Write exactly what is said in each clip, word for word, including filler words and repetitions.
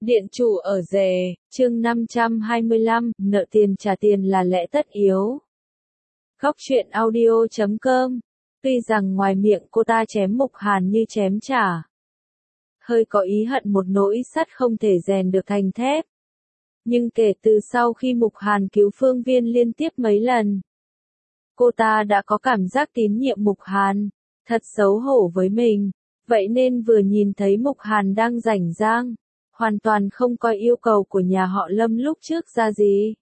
Điện chủ ở rể, chương năm trăm hai mươi lăm, nợ tiền trả tiền là lẽ tất yếu. Góc truyện audio chấm com. Tuy rằng ngoài miệng cô ta chém Mục Hàn như chém chả. Hơi có ý hận một nỗi sắt không thể rèn được thành thép. Nhưng kể từ sau khi Mục Hàn cứu Phương Viên liên tiếp mấy lần, cô ta đã có cảm giác tín nhiệm Mục Hàn, thật xấu hổ với mình. Vậy nên vừa nhìn thấy Mục Hàn đang rảnh rang, hoàn toàn không coi yêu cầu của nhà họ Lâm lúc trước ra gì.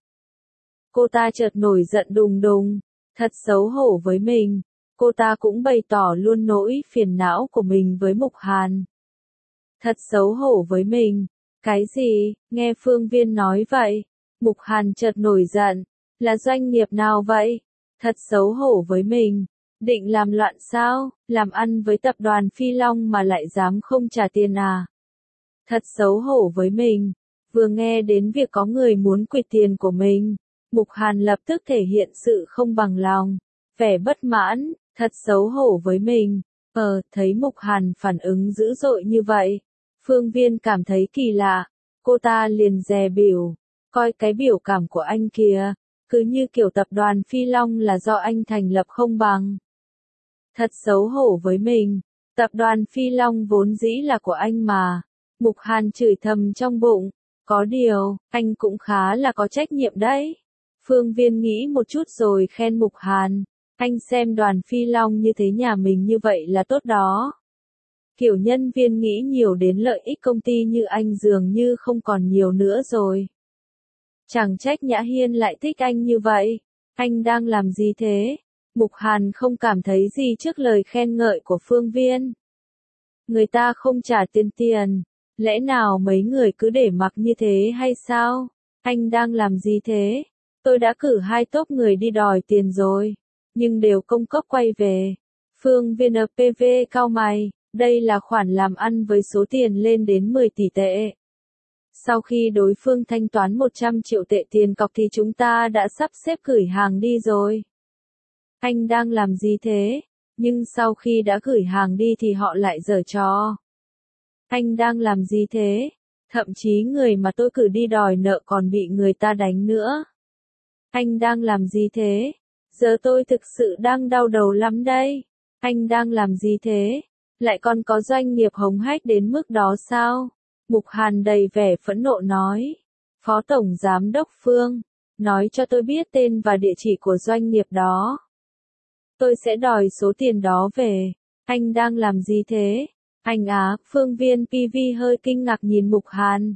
Cô ta chợt nổi giận đùng đùng, thật xấu hổ với mình. Cô ta cũng bày tỏ luôn nỗi phiền não của mình với Mục Hàn. Thật xấu hổ với mình. Cái gì? Nghe Phương Viên nói vậy, Mục Hàn chợt nổi giận. Là doanh nghiệp nào vậy? Thật xấu hổ với mình. Định làm loạn sao? Làm ăn với tập đoàn Phi Long mà lại dám không trả tiền à? Thật xấu hổ với mình. Vừa nghe đến việc có người muốn quỵt tiền của mình, Mục Hàn lập tức thể hiện sự không bằng lòng, vẻ bất mãn, thật xấu hổ với mình. Ờ, thấy Mục Hàn phản ứng dữ dội như vậy, Phương Viên cảm thấy kỳ lạ, cô ta liền dè bỉu, coi cái biểu cảm của anh kìa, cứ như kiểu tập đoàn Phi Long là do anh thành lập không bằng. Thật xấu hổ với mình, tập đoàn Phi Long vốn dĩ là của anh mà. Mục Hàn chửi thầm trong bụng, có điều, anh cũng khá là có trách nhiệm đấy. Phương Viên nghĩ một chút rồi khen Mục Hàn, anh xem đoàn Phi Long như thế nhà mình như vậy là tốt đó. Kiểu nhân viên nghĩ nhiều đến lợi ích công ty như anh dường như không còn nhiều nữa rồi. Chẳng trách Nhã Hiên lại thích anh như vậy, anh đang làm gì thế? Mục Hàn không cảm thấy gì trước lời khen ngợi của Phương Viên. Người ta không trả tiền tiền. Lẽ nào mấy người cứ để mặc như thế hay sao? Anh đang làm gì thế? Tôi đã cử hai tốp người đi đòi tiền rồi, nhưng đều công cốc quay về. Phương Viên pê vê cau mày, đây là khoản làm ăn với số tiền lên đến mười tỷ tệ. Sau khi đối phương thanh toán một trăm triệu tệ tiền cọc thì chúng ta đã sắp xếp gửi hàng đi rồi. Anh đang làm gì thế? Nhưng sau khi đã gửi hàng đi thì họ lại giở trò. Anh đang làm gì thế? Thậm chí người mà tôi cử đi đòi nợ còn bị người ta đánh nữa. Anh đang làm gì thế? Giờ tôi thực sự đang đau đầu lắm đây. Anh đang làm gì thế? Lại còn có doanh nghiệp hống hách đến mức đó sao? Mục Hàn đầy vẻ phẫn nộ nói. Phó Tổng Giám đốc Phương, nói cho tôi biết tên và địa chỉ của doanh nghiệp đó. Tôi sẽ đòi số tiền đó về. Anh đang làm gì thế? Anh á, Phương Viên pê vê hơi kinh ngạc nhìn Mục Hàn.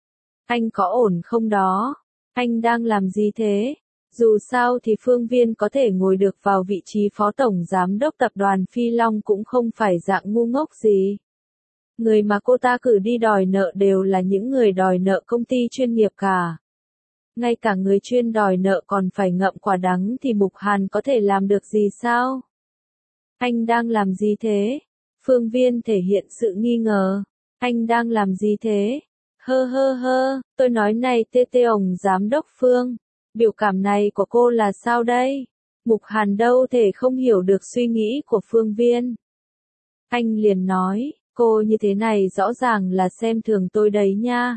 Anh có ổn không đó? Anh đang làm gì thế? Dù sao thì Phương Viên có thể ngồi được vào vị trí phó tổng giám đốc tập đoàn Phi Long cũng không phải dạng ngu ngốc gì. Người mà cô ta cử đi đòi nợ đều là những người đòi nợ công ty chuyên nghiệp cả. Ngay cả người chuyên đòi nợ còn phải ngậm quả đắng thì Mục Hàn có thể làm được gì sao? Anh đang làm gì thế? Phương Viên thể hiện sự nghi ngờ. Anh đang làm gì thế? Hơ hơ hơ, tôi nói này tê tê ổng giám đốc Phương. Biểu cảm này của cô là sao đây? Mục Hàn đâu thể không hiểu được suy nghĩ của Phương Viên. Anh liền nói, cô như thế này rõ ràng là xem thường tôi đấy nha.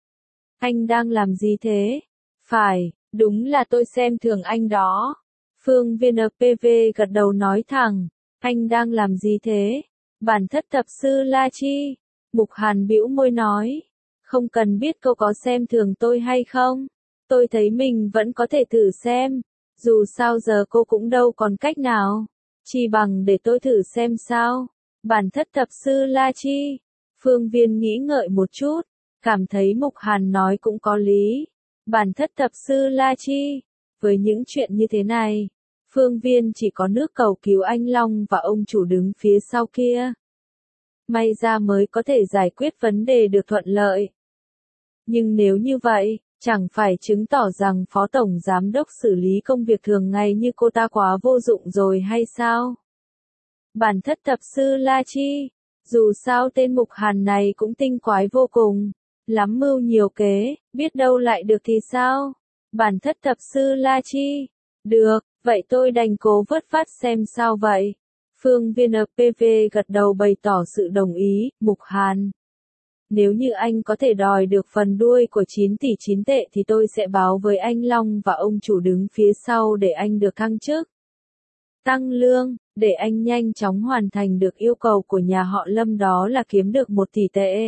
Anh đang làm gì thế? Phải, đúng là tôi xem thường anh đó. Phương Viên pê vê gật đầu nói thẳng, anh đang làm gì thế? Bản thất thập sư La Chi. Mục Hàn bĩu môi nói, không cần biết cô có xem thường tôi hay không. Tôi thấy mình vẫn có thể thử xem. Dù sao giờ cô cũng đâu còn cách nào. Chỉ bằng để tôi thử xem sao. Bản thất thập sư La Chi. Phương Viên nghĩ ngợi một chút, cảm thấy Mục Hàn nói cũng có lý. Bản thất thập sư La Chi. Với những chuyện như thế này, Phương Viên chỉ có nước cầu cứu anh Long và ông chủ đứng phía sau kia. May ra mới có thể giải quyết vấn đề được thuận lợi. Nhưng nếu như vậy, chẳng phải chứng tỏ rằng Phó Tổng Giám đốc xử lý công việc thường ngày như cô ta quá vô dụng rồi hay sao? Bản thất thập sư La Chi. Dù sao tên Mục Hàn này cũng tinh quái vô cùng. Lắm mưu nhiều kế, biết đâu lại được thì sao? Bản thất thập sư La Chi. Được, vậy tôi đành cố vất vát xem sao vậy. Phương Viên pê vê gật đầu bày tỏ sự đồng ý. Mục Hàn. Nếu như anh có thể đòi được phần đuôi của chín tỷ chín tệ thì tôi sẽ báo với anh Long và ông chủ đứng phía sau để anh được thăng chức, tăng lương, để anh nhanh chóng hoàn thành được yêu cầu của nhà họ Lâm, đó là kiếm được một tỷ tệ.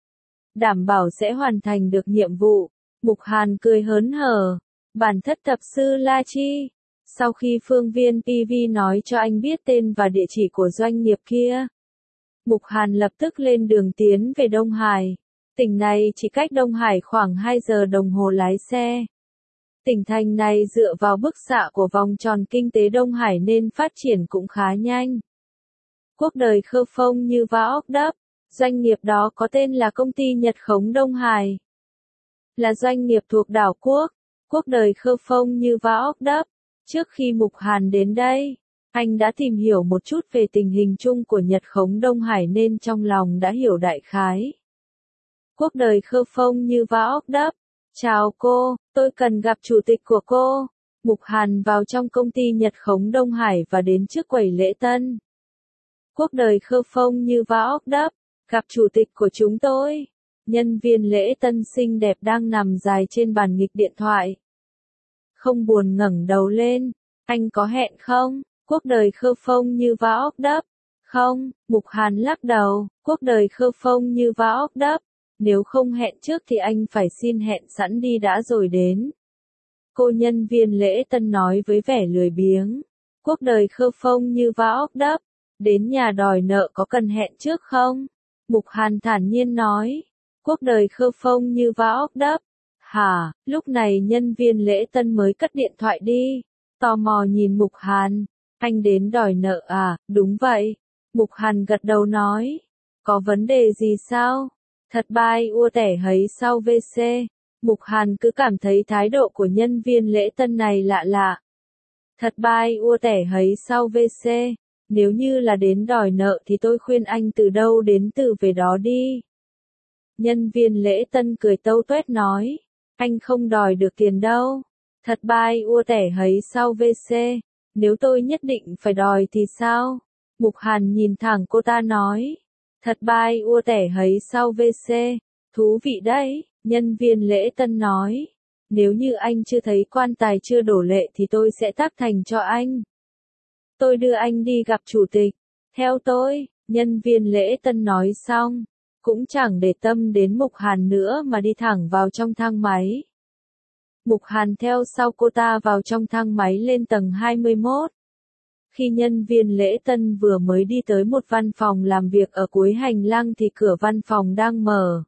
Đảm bảo sẽ hoàn thành được nhiệm vụ. Mục Hàn cười hớn hở. Bản thất thập sư La Chi. Sau khi Phương Viên pê vê nói cho anh biết tên và địa chỉ của doanh nghiệp kia, Mục Hàn lập tức lên đường tiến về Đông Hải. Tỉnh này chỉ cách Đông Hải khoảng hai giờ đồng hồ lái xe. Tỉnh thành này dựa vào bức xạ của vòng tròn kinh tế Đông Hải nên phát triển cũng khá nhanh. Cuộc đời khơ phông như vã ốc đắp. Doanh nghiệp đó có tên là Công ty Nhật Khống Đông Hải. Là doanh nghiệp thuộc đảo quốc. Cuộc đời khơ phông như vã ốc đắp. Trước khi Mục Hàn đến đây, anh đã tìm hiểu một chút về tình hình chung của Nhật Khống Đông Hải nên trong lòng đã hiểu đại khái. Cuộc đời khơ phông như vã ốc đắp. Chào cô, tôi cần gặp chủ tịch của cô. Mục Hàn vào trong công ty Nhật Khống Đông Hải và đến trước quầy lễ tân. Cuộc đời khơ phông như vã ốc đắp. Gặp chủ tịch của chúng tôi. Nhân viên lễ tân xinh đẹp đang nằm dài trên bàn nghịch điện thoại. Không buồn ngẩng đầu lên. Anh có hẹn không? Cuộc đời khơ phông như vã ốc đắp. Không, Mục Hàn lắc đầu. Cuộc đời khơ phông như vã ốc đắp. Nếu không hẹn trước thì anh phải xin hẹn sẵn đi đã rồi đến. Cô nhân viên lễ tân nói với vẻ lười biếng. Cuộc đời khơ phông như vã ốc đắp. Đến nhà đòi nợ có cần hẹn trước không? Mục Hàn thản nhiên nói. Cuộc đời khơ phông như vã ốc đắp. Hả, lúc này nhân viên lễ tân mới cất điện thoại đi. Tò mò nhìn Mục Hàn. Anh đến đòi nợ à, đúng vậy. Mục Hàn gật đầu nói. Có vấn đề gì sao? Thật bai ua tẻ hấy sau vê xê. Mục Hàn cứ cảm thấy thái độ của nhân viên lễ tân này lạ lạ. Thật bai ua tẻ hấy sau vê xê. Nếu như là đến đòi nợ thì tôi khuyên anh từ đâu đến từ về đó đi. Nhân viên lễ tân cười tâu tuét nói. Anh không đòi được tiền đâu. Thật bai ua tẻ hấy sau vê xê. Nếu tôi nhất định phải đòi thì sao? Mục Hàn nhìn thẳng cô ta nói. Thật bai ua tẻ hấy sau vê xê. Thú vị đấy, nhân viên lễ tân nói. Nếu như anh chưa thấy quan tài chưa đổ lệ thì tôi sẽ tác thành cho anh. Tôi đưa anh đi gặp chủ tịch. Theo tôi, nhân viên lễ tân nói xong. Cũng chẳng để tâm đến Mục Hàn nữa mà đi thẳng vào trong thang máy. Mục Hàn theo sau cô ta vào trong thang máy lên tầng hai mươi mốt. Khi nhân viên lễ tân vừa mới đi tới một văn phòng làm việc ở cuối hành lang thì cửa văn phòng đang mở.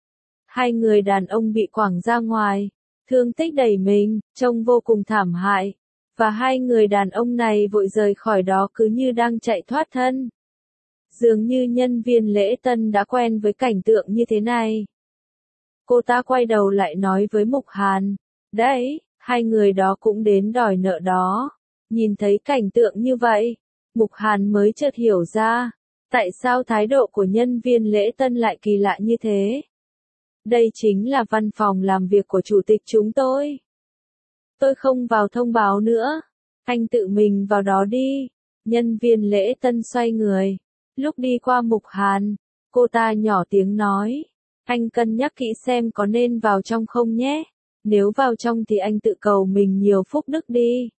Hai người đàn ông bị quẳng ra ngoài, thương tích đầy mình, trông vô cùng thảm hại. Và hai người đàn ông này vội rời khỏi đó cứ như đang chạy thoát thân. Dường như nhân viên lễ tân đã quen với cảnh tượng như thế này. Cô ta quay đầu lại nói với Mục Hàn. Đấy, hai người đó cũng đến đòi nợ đó. Nhìn thấy cảnh tượng như vậy, Mục Hàn mới chợt hiểu ra. Tại sao thái độ của nhân viên lễ tân lại kỳ lạ như thế? Đây chính là văn phòng làm việc của chủ tịch chúng tôi. Tôi không vào thông báo nữa. Anh tự mình vào đó đi. Nhân viên lễ tân xoay người. Lúc đi qua Mục Hàn, cô ta nhỏ tiếng nói. Anh cân nhắc kỹ xem có nên vào trong không nhé. Nếu vào trong thì anh tự cầu mình nhiều phúc đức đi.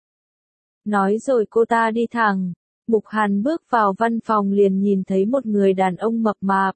Nói rồi cô ta đi thẳng. Mục Hàn bước vào văn phòng liền nhìn thấy một người đàn ông mập mạp.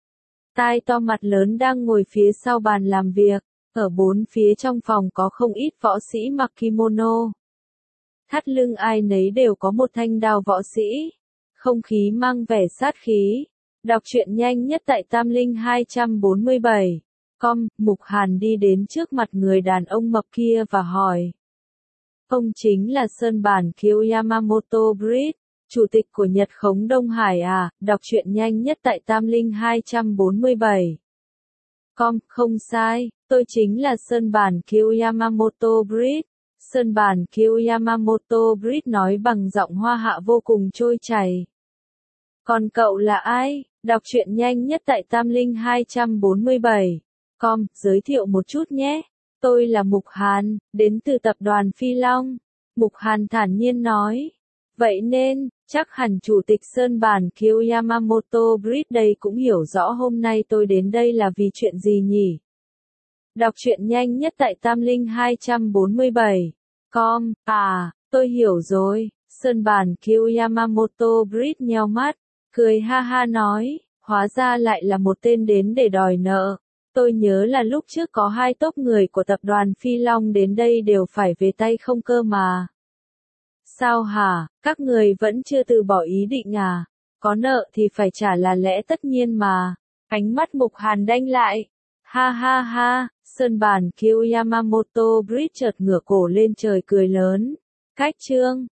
Tai to mặt lớn đang ngồi phía sau bàn làm việc. Ở bốn phía trong phòng có không ít võ sĩ mặc kimono. Thắt lưng ai nấy đều có một thanh đao võ sĩ. Không khí mang vẻ sát khí. Đọc truyện nhanh nhất tại Tam Linh hai bốn bảy. Com, Mục Hàn đi đến trước mặt người đàn ông mập kia và hỏi. Ông chính là Sơn Bản Kiêu Yamamoto Bridge, chủ tịch của Nhật Khống Đông Hải à? Đọc truyện nhanh nhất tại Tam Linh hai bốn bảy. Com, không sai, tôi chính là Sơn Bản Kiêu Yamamoto Bridge. Sơn Bản Kiêu Yamamoto Bridge nói bằng giọng Hoa Hạ vô cùng trôi chảy. Còn cậu là ai? Đọc truyện nhanh nhất tại Tam Linh hai bốn bảy. Com, giới thiệu một chút nhé. Tôi là Mục Hàn, đến từ tập đoàn Phi Long. Mục Hàn thản nhiên nói. Vậy nên, chắc hẳn Chủ tịch Sơn Bản Kiêu Yamamoto Bridge đây cũng hiểu rõ hôm nay tôi đến đây là vì chuyện gì nhỉ? Đọc truyện nhanh nhất tại tam linh hai bốn bảy chấm com. À, tôi hiểu rồi. Sơn Bản Kiêu Yamamoto Bridge nheo mắt, cười ha ha nói, hóa ra lại là một tên đến để đòi nợ. Tôi nhớ là lúc trước có hai tốp người của tập đoàn Phi Long đến đây đều phải về tay không cơ mà. Sao hả, các người vẫn chưa từ bỏ ý định à? Có nợ thì phải trả là lẽ tất nhiên mà. Ánh mắt Mục Hàn đanh lại. Ha ha ha, Sơn Bản Kiêu Yamamoto Bridge chợt ngửa cổ lên trời cười lớn. Cách chương